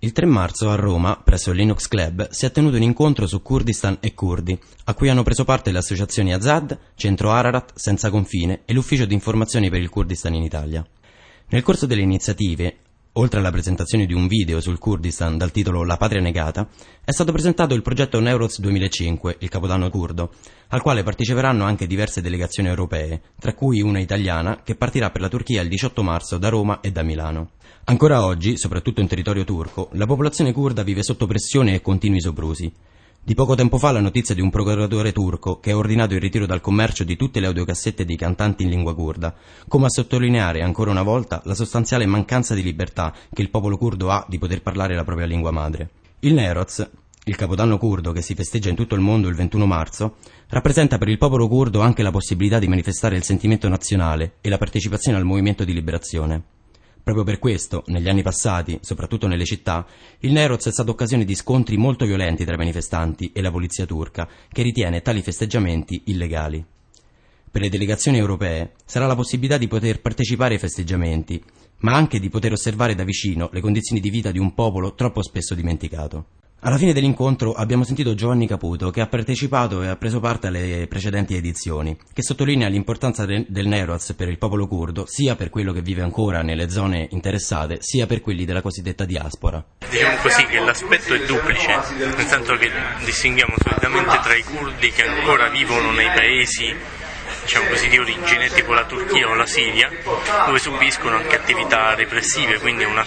Il 3 marzo a Roma, presso il Linux Club, si è tenuto un incontro su Kurdistan e curdi, a cui hanno preso parte le associazioni Azad, Centro Ararat, Senza Confine e l'Ufficio di Informazioni per il Kurdistan in Italia. Nel corso delle iniziative, oltre alla presentazione di un video sul Kurdistan dal titolo La patria negata, è stato presentato il progetto Newroz 2005, il Capodanno curdo, al quale parteciperanno anche diverse delegazioni europee, tra cui una italiana che partirà per la Turchia il 18 marzo da Roma e da Milano. Ancora oggi, soprattutto in territorio turco, la popolazione curda vive sotto pressione e continui soprusi. Di poco tempo fa la notizia di un procuratore turco che ha ordinato il ritiro dal commercio di tutte le audiocassette di cantanti in lingua curda, come a sottolineare ancora una volta la sostanziale mancanza di libertà che il popolo curdo ha di poter parlare la propria lingua madre. Il Newroz, il Capodanno curdo che si festeggia in tutto il mondo il 21 marzo, rappresenta per il popolo curdo anche la possibilità di manifestare il sentimento nazionale e la partecipazione al movimento di liberazione. Proprio per questo, negli anni passati, soprattutto nelle città, il Newroz è stato occasione di scontri molto violenti tra i manifestanti e la polizia turca, che ritiene tali festeggiamenti illegali. Per le delegazioni europee sarà la possibilità di poter partecipare ai festeggiamenti, ma anche di poter osservare da vicino le condizioni di vita di un popolo troppo spesso dimenticato. Alla fine dell'incontro abbiamo sentito Giovanni Caputo, che ha partecipato e ha preso parte alle precedenti edizioni, che sottolinea l'importanza del Newroz per il popolo curdo, sia per quello che vive ancora nelle zone interessate, sia per quelli della cosiddetta diaspora. Diciamo così che l'aspetto è duplice, nel senso che distinguiamo solitamente tra i curdi che ancora vivono nei paesi, diciamo così, di origine, tipo la Turchia o la Siria, dove subiscono anche attività repressive, quindi una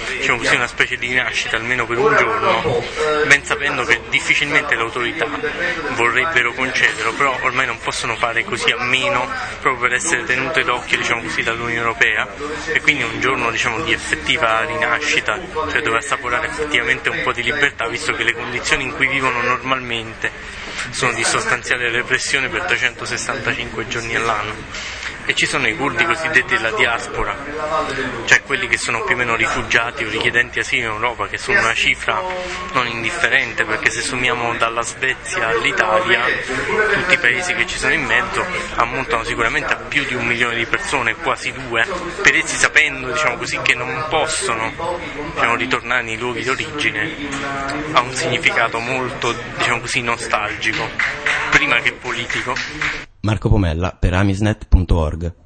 specie di rinascita almeno per un giorno, ben sapendo che difficilmente le autorità vorrebbero concederlo, però ormai non possono fare così a meno proprio per essere tenute d'occhio, diciamo così, dall'Unione Europea, e quindi un giorno, diciamo, di effettiva rinascita, cioè dove assaporare effettivamente un po' di libertà, visto che le condizioni in cui vivono normalmente sono di sostanziale repressione per 365 giorni all'anno. E ci sono i curdi cosiddetti della diaspora, cioè quelli che sono più o meno rifugiati o richiedenti asilo in Europa, che sono una cifra non indifferente, perché se sommiamo dalla Svezia all'Italia tutti i paesi che ci sono in mezzo ammontano sicuramente a più di 1 milione di persone, quasi 2, per essi, sapendo, diciamo così, che non possono, diciamo, ritornare nei luoghi di origine, ha un significato molto, diciamo così, nostalgico, prima che politico. Marco Pomella per amisnet.org